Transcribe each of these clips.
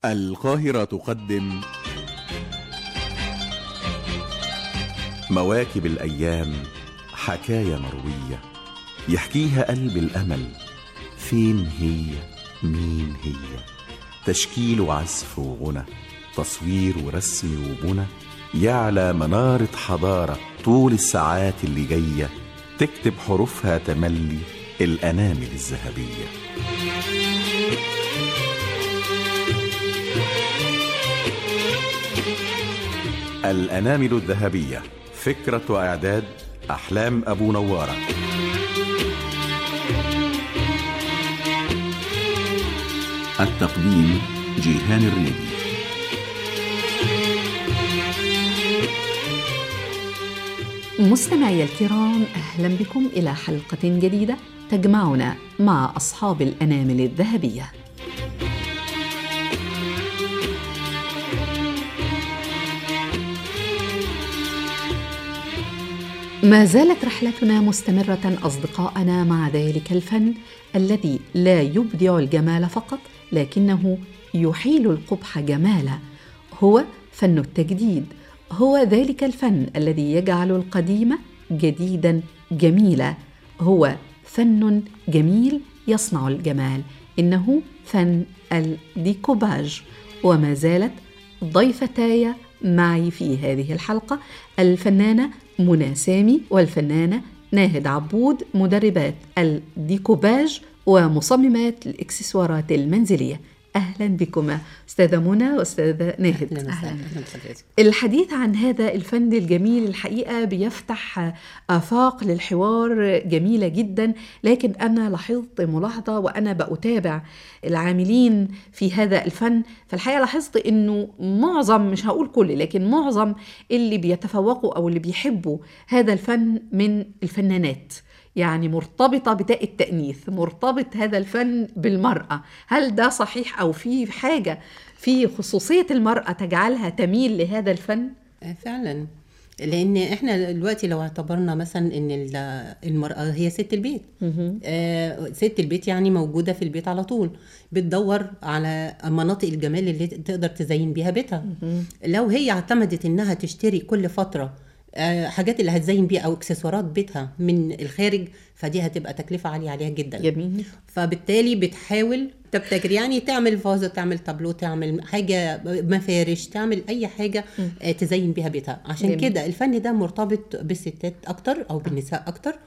القاهرة تقدم مواكب الأيام، حكاية مروية يحكيها قلب الأمل. فين هي؟ مين هي؟ تشكيل وعزف وغنى، تصوير ورسم وبنى، يعلى منارة حضارة طول الساعات اللي جاية، تكتب حروفها تملي الأنامل الذهبية. الأنامل الذهبية، فكرة وإعداد أحلام أبو نوارة. التقديم جيهان الريدي. مستمعي الكرام، أهلا بكم إلى حلقة جديدة تجمعنا مع أصحاب الأنامل الذهبية. ما زالت رحلتنا مستمرة أصدقائنا مع ذلك الفن الذي لا يبدع الجمال فقط، لكنه يحيل القبح جمالا. هو فن التجديد، هو ذلك الفن الذي يجعل القديم جديدا جميلا. هو فن جميل يصنع الجمال، إنه فن الديكوباج. وما زالت ضيفتاي معي في هذه الحلقة الفنانة منى سامي والفنانة ناهد عبود، مدربات الديكوباج ومصممات الإكسسوارات المنزلية. أهلا بكما أستاذة منى وأستاذة ناهد. أهلا. الحديث عن هذا الفن الجميل الحقيقة بيفتح آفاق للحوار جميلة جدا، لكن أنا لاحظت ملاحظة وأنا بأتابع العاملين في هذا الفن، فالحقيقة لاحظت أنه معظم، مش هقول كل، لكن معظم اللي بيتفوقوا أو اللي بيحبوا هذا الفن من الفنانات، يعني مرتبطة بتاء التأنيث، مرتبط هذا الفن بالمرأة. هل ده صحيح أو في حاجة في خصوصية المرأة تجعلها تميل لهذا الفن؟ فعلا، لأن احنا دلوقتي لو اعتبرنا مثلا ان المرأة هي ست البيت، ست البيت يعني موجودة في البيت على طول، بتدور على مناطق الجمال اللي تقدر تزين بيها بيتها. لو هي اعتمدت انها تشتري كل فترة حاجات اللي هتزين بيها او اكسسوارات بيتها من الخارج، فدي هتبقى تكلفة عالية عليها جدا. جميل. فبالتالي بتحاول تبتكر، يعني تعمل فازة، تعمل تابلو، تعمل حاجة مفارش، تعمل اي حاجة تزين بيها بيتها. عشان كده الفن ده مرتبط بالستات اكتر او بالنساء اكتر،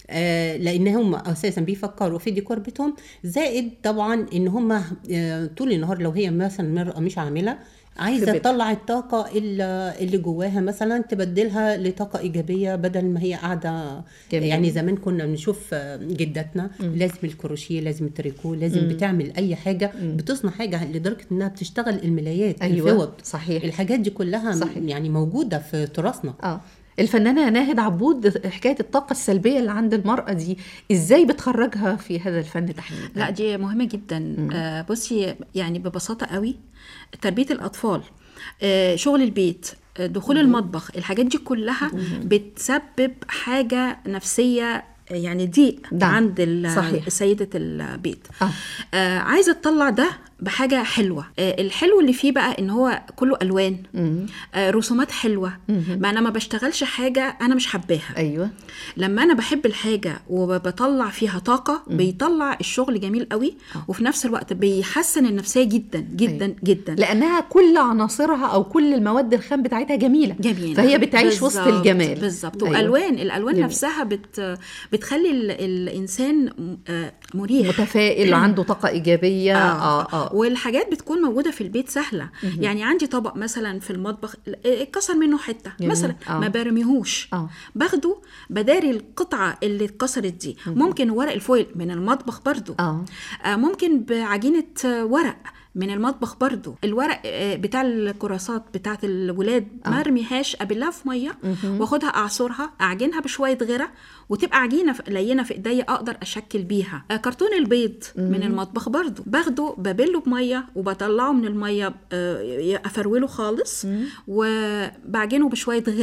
لانهم اساسا بيفكروا في ديكور بيتهم. زائد طبعا ان هم طول النهار لو هي مثلا مرأة مش عاملة عايزة تطلع الطاقة اللي جواها، مثلا تبدلها لطاقة إيجابية بدل ما هي قاعدة. يعني زمان كنا بنشوف جداتنا لازم الكروشيه، لازم التريكو، لازم بتعمل أي حاجة، بتصنع حاجة لدرجة إنها بتشتغل الملايات. أيوة. الفوط، صحيح. الحاجات دي كلها صحيح. يعني موجودة في تراثنا. الفنانة ناهد عبود، حكاية الطاقة السلبية اللي عند المرأة دي إزاي بتخرجها في هذا الفن تحديدا؟ لا، دي مهمة جدا. بصي، يعني ببساطة قوي، تربية الأطفال، شغل البيت، دخول المطبخ، الحاجات دي كلها بتسبب حاجة نفسية، يعني ضيق عند سيدة البيت. عايزة تطلع ده بحاجة حلوة. الحلو اللي فيه بقى ان هو كله ألوان، رسومات حلوة. ما انا ما بشتغلش حاجة انا مش حباها. ايوه، لما انا بحب الحاجة وبطلع فيها طاقة بيطلع الشغل جميل قوي، وفي نفس الوقت بيحسن النفسية جدا جدا. أيوة. جدا، لانها كل عناصرها او كل المواد الخام بتاعتها جميلة، فهي بتعيش وسط الجمال. بالظبط. أيوة. الالوان جميل. نفسها بتخلي الانسان مريح، متفائل، عنده طاقة ايجابية. والحاجات بتكون موجودة في البيت سهلة. يعني عندي طبق مثلا في المطبخ اتكسر منه حتة مثلا، ما برميهوش، باخده بداري القطعة اللي اتكسرت دي. ممكن ورق الفويل من المطبخ برضو، ممكن بعجينة ورق من المطبخ برضو. الورق بتاع الكراسات بتاعت الولاد ما ارميهاش، ابلها في ميه واخدها اعصرها، اعجنها بشويه غيره، وتبقى عجينه لينه في ايديا اقدر اشكل بيها. كرتون البيض من المطبخ برضو، باخده ببله بميه وبطلعه من الميه، افروله خالص وبعجنه بشويه غيره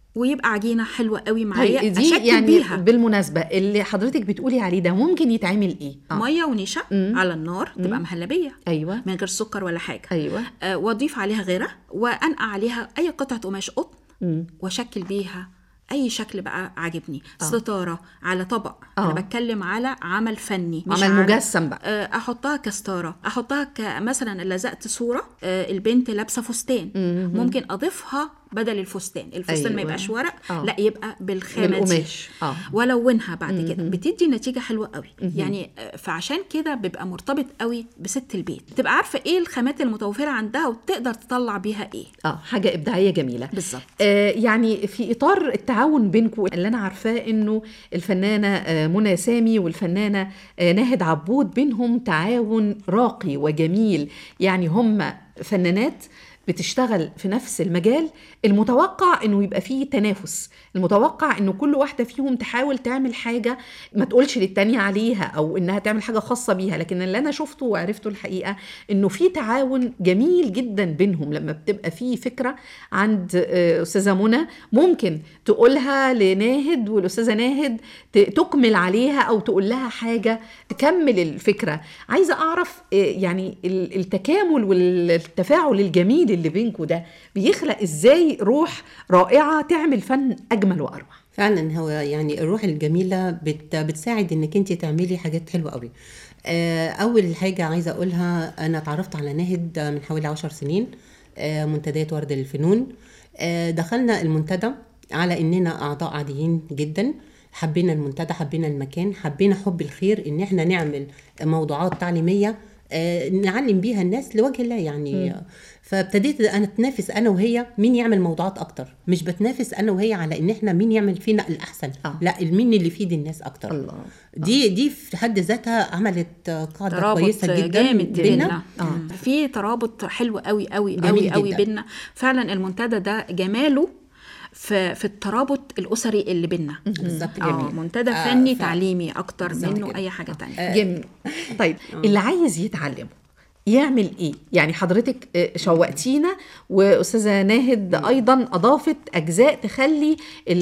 ويبقى عجينه حلوه قوي معايا. دي اشكل يعني بيها. بالمناسبه اللي حضرتك بتقولي عليه ده ممكن يتعمل ايه؟ ميه ونشا على النار تبقى مهلبيه، ايوه، من غير سكر ولا حاجه، ايوه، واضيف عليها غيره وانقع عليها اي قطعه قماش قطن واشكل بيها اي شكل بقى عاجبني. ستاره على طبق. انا بتكلم على عمل فني، مش عمل مجسم بقى. احطها كستاره، احطها مثلا لزقت صوره البنت لابسه فستان، ممكن اضيفها بدل الفستان أيوة. ما يبقاش ورق، لا يبقى بالخامه دي ولونها بعد كده بتدي نتيجه حلوه قوي. يعني فعشان كده بيبقى مرتبط قوي بست البيت، تبقى عارفه ايه الخامات المتوفره عندها وتقدر تطلع بيها ايه. حاجه ابداعيه جميله بالظبط. يعني في اطار التعاون بينكم اللي انا عارفاه انه الفنانه منى سامي والفنانه ناهد عبود بينهم تعاون راقي وجميل. يعني هم فنانات بتشتغل في نفس المجال، المتوقع انه يبقى فيه تنافس، المتوقع انه كل واحدة فيهم تحاول تعمل حاجة ما تقولش للتانية عليها او انها تعمل حاجة خاصة بيها. لكن اللي انا شفته وعرفته الحقيقة انه في تعاون جميل جدا بينهم. لما بتبقى فيه فكرة عند أستاذة منى ممكن تقولها لناهد، والأستاذة ناهد تكمل عليها او تقول لها حاجة تكمل الفكرة. عايزة اعرف يعني التكامل والتفاعل الجميل اللي بينكم ده بيخلق ازاي روح رائعة تعمل فن اجمل واروع. فعلا هو يعني الروح الجميلة بتساعد انك انت تعملي حاجات حلوة قوي. اول حاجة عايزة اقولها، انا اتعرفت على ناهد من حوالي 10 سنين، منتديات ورد للفنون. دخلنا المنتدى على اننا اعضاء عاديين جدا، حبينا المنتدى، حبينا المكان، حبينا حب الخير، ان احنا نعمل موضوعات تعليمية نعلم بيها الناس لوجه الله يعني. فابتديت انا اتنافس انا وهي مين يعمل موضوعات اكتر، مش بتنافس انا وهي على ان احنا مين يعمل فينا الاحسن، لا مين اللي يفيد الناس اكتر. الله. دي في حد ذاتها عملت قاعده كويسه جدا بينا. في ترابط حلو قوي قوي قوي قوي بينا فعلا. المنتدى ده جماله في الترابط الأسري اللي بينا. بالظبط. منتدى فني تعليمي أكتر منه كده. أي حاجة تانية. جميل. طيب اللي عايز يتعلم يعمل ايه؟ يعني حضرتك شوقتينا، واستاذه ناهد ايضا اضافت اجزاء تخلي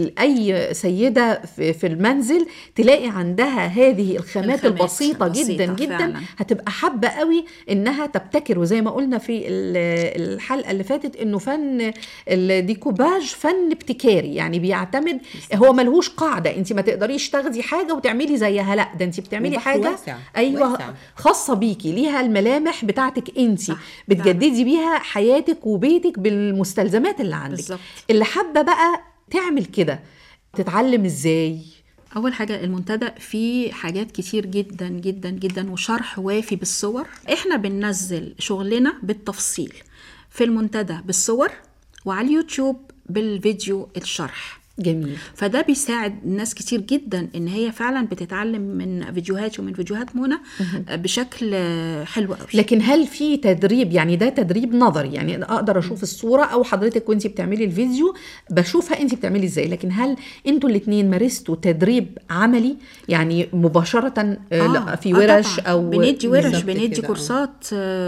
اي سيده في المنزل تلاقي عندها هذه الخامات البسيطه جدا جدا فعلا. هتبقى حابه قوي انها تبتكر. وزي ما قلنا في الحلقه اللي فاتت انه فن الديكوباج فن ابتكاري، يعني بيعتمد، هو ملهوش قاعده، انت ما تقدريش تاخدي حاجه وتعملي زيها، لا ده انت بتعملي حاجه واسع. ايوه واسع. خاصه بيكي، ليها الملامح بتاعتك انت، بتجددي بيها حياتك وبيتك بالمستلزمات اللي عندك. بالزبط. اللي حابه بقى تعمل كده تتعلم ازاي؟ اول حاجه المنتدى فيه حاجات كتير جدا جدا جدا وشرح وافي بالصور. احنا بننزل شغلنا بالتفصيل في المنتدى بالصور، وعلى اليوتيوب بالفيديو الشرح. جميل. فده بيساعد ناس كتير جدا ان هي فعلا بتتعلم من فيديوهات ومن فيديوهات منى بشكل حلو قوي. لكن هل في تدريب؟ يعني ده تدريب نظري، يعني اقدر اشوف الصوره او حضرتك وانتي بتعملي الفيديو بشوفها انتي بتعملي ازاي، لكن هل انتوا الاثنين مارستوا تدريب عملي يعني مباشره في ورش او بندي ورش، بندي كورسات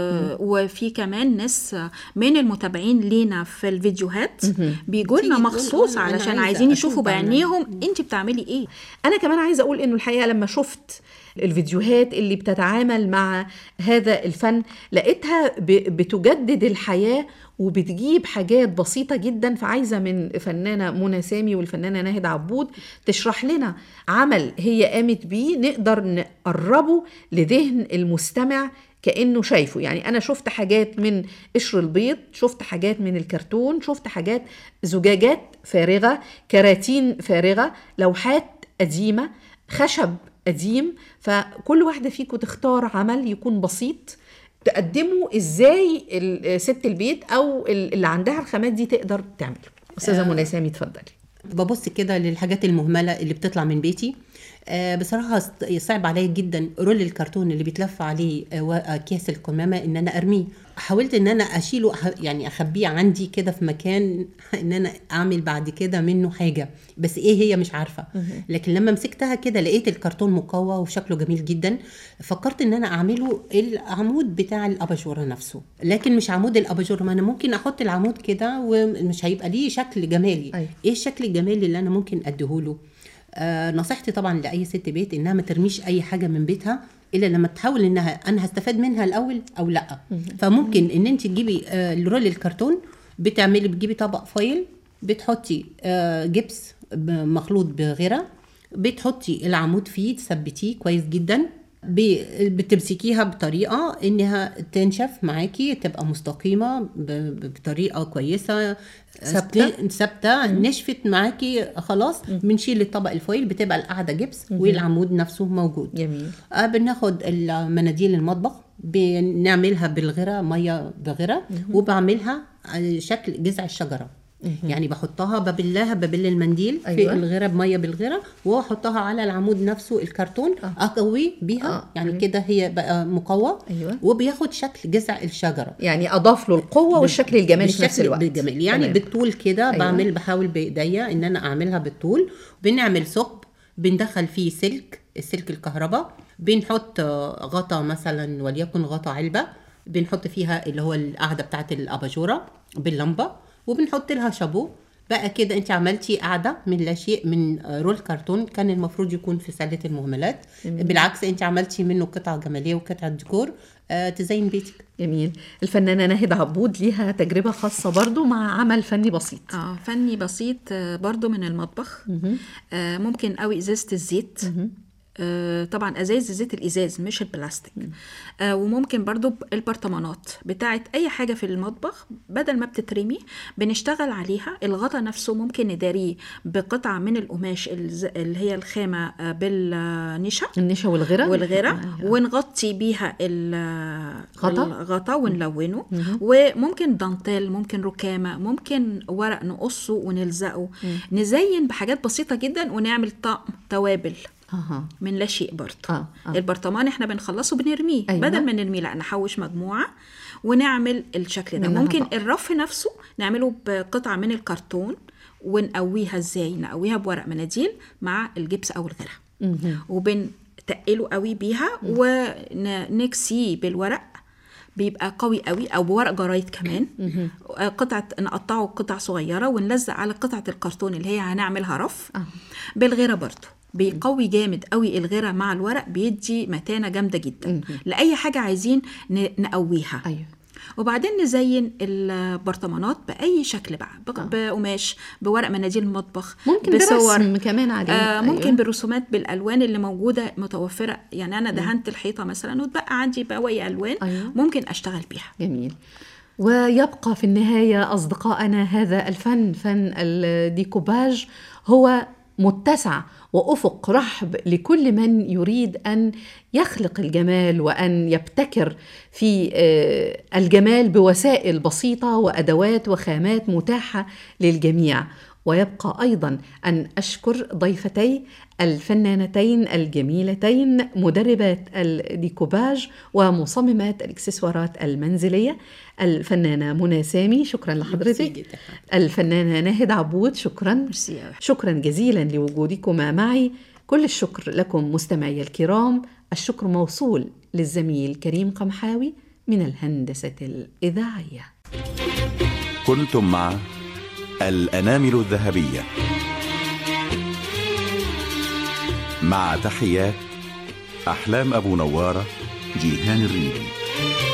وفي كمان ناس من المتابعين لينا في الفيديوهات بيجوا لنا مخصوص علشان عايزين يشوفوا بعينيهم انت بتعملي ايه. انا كمان عايزه اقول انه الحقيقه لما شفت الفيديوهات اللي بتتعامل مع هذا الفن لقيتها بتجدد الحياه وبتجيب حاجات بسيطه جدا. فعايزه من فنانه منى سامي والفنانه ناهد عبود تشرح لنا عمل هي قامت بيه نقدر نقربه لذهن المستمع كأنه شايفه. يعني أنا شفت حاجات من قشر البيض، شفت حاجات من الكرتون، شفت حاجات زجاجات فارغة، كراتين فارغة، لوحات قديمة، خشب قديم. فكل واحدة فيكم تختار عمل يكون بسيط تقدمه ازاي ست البيت أو اللي عندها الخامات دي تقدر تعمله. أستاذة منى سامي اتفضلي. ببص كده للحاجات المهملة اللي بتطلع من بيتي. بصراحة صعب عليا جدا رول الكرتون اللي بيتلف عليه كيس القمامة ان انا ارميه. حاولت ان انا اشيله، يعني اخبيه عندي كده في مكان ان انا اعمل بعد كده منه حاجه، بس ايه هي مش عارفه. لكن لما مسكتها كده لقيت الكرتون مقوى وشكله جميل جدا، فكرت ان انا اعمله العمود بتاع الاباجوره نفسه. لكن مش عمود الاباجوره، ما انا ممكن احط العمود كده ومش هيبقى ليه شكل جمالي. ايه الشكل الجمالي اللي انا ممكن اديهوله؟ نصيحتي طبعا لاي ست بيت انها ما ترميش اي حاجه من بيتها الا لما تحاول انها انا هستفاد منها الاول او لا. فممكن ان انت تجيبي الرول الكرتون، بتجيبي طبق فويل، بتحطي جبس مخلوط بغيره، بتحطي العمود فيه، تثبتيه كويس جدا، بتمسكيها بطريقه انها تنشف معاكي، تبقى مستقيمه بطريقه كويسه ثابته. نشفت معاكي خلاص، بنشيل الطبق الفويل، بتبقى القاعده جبس والعمود نفسه موجود. جميل. بناخد المناديل المطبخ، بنعملها بالغيره، ميه بغيره، وبعملها شكل جذع الشجره. يعني بحطها ببل المنديل في الغيره بميه بالغيره، واحطها على العمود نفسه الكرتون، اقوي بيها يعني كده هي بقى مقوى. وبياخد شكل جذع الشجره، يعني اضاف له القوه والشكل الجمالي في نفس الوقت. بالجمال يعني بالطول كده. بحاول بايديا ان انا اعملها بالطول. بنعمل ثقب، بندخل فيه السلك الكهرباء، بنحط غطا مثلا وليكن غطا علبه، بنحط فيها اللي هو القاعده بتاعت الاباجوره باللمبه، وبنحط لها شابو. بقى كده انت عملتي قاعده من لا شيء، من رول كرتون كان المفروض يكون في سله المهملات. بالعكس انت عملتي منه قطعه جماليه وقطعه ديكور تزين بيتك. جميل. الفنانه ناهد عبود ليها تجربه خاصه برضو مع عمل فني بسيط. فني بسيط برضو من المطبخ. ممكن قوي ازازه الزيت. طبعا ازاز زيت الازاز مش البلاستيك. وممكن برضو البرطمانات بتاعت اي حاجه في المطبخ، بدل ما بتترمي بنشتغل عليها. الغطا نفسه ممكن نداريه بقطعه من القماش اللي هي الخامه النشا والغيره ونغطي بيها الغطا ونلونه. وممكن دانتيل، ممكن ركامه، ممكن ورق نقصه ونلزقه. نزين بحاجات بسيطه جدا ونعمل طقم توابل من لا شيء برضه. البرطمان احنا بنخلصه بنرميه. بدل ما نرميه لا نحوش مجموعة ونعمل الشكل ده. ممكن الرف نفسه نعمله بقطعة من الكرتون ونقويها. ازاي نقويها؟ بورق مناديل مع الجبس او الغيرة، وبنتقله قوي بيها ونكسيه بالورق، بيبقى قوي قوي، او بورق جرايد كمان. قطعة نقطعه قطع صغيرة ونلزق على قطعة الكرتون اللي هي هنعملها رف. بالغيرة برضه بيقوي جامد قوي. الغيرة مع الورق بيدي متانة جامدة جدا لأي حاجة عايزين نقويها. وبعدين نزين البرطمانات بأي شكل بقى، بقماش، بورق مناديل المطبخ، ممكن برسم كمان عليه. ممكن بالرسومات بالألوان اللي موجودة متوفرة. يعني أنا دهنت الحيطة مثلا وتبقى عندي بواقي ألوان ممكن أشتغل بيها. جميل. ويبقى في النهاية أصدقائنا هذا الفن، فن الديكوباج، هو متسع وأفق رحب لكل من يريد أن يخلق الجمال وأن يبتكر في الجمال بوسائل بسيطة وأدوات وخامات متاحة للجميع. ويبقى أيضا أن أشكر ضيفتي الفنانتين الجميلتين، مدربات الديكوباج ومصممات الإكسسوارات المنزلية، الفنانة منى سامي، شكرا لحضرتك. الفنانة ناهد عبود، شكرا جزيلا لوجودكما معي. كل الشكر لكم مستمعي الكرام. الشكر موصول للزميل كريم قمحاوي من الهندسة الإذاعية. كنتم مع الأنامل الذهبية، مع تحيات أحلام أبو نوارة، جيهان الريدي.